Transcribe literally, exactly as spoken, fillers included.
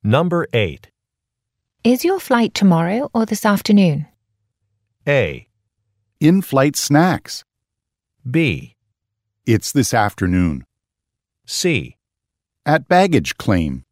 Number eight. Is your flight tomorrow or this afternoon? A. In-flight snacks. B. It's this afternoon. C. At baggage claim.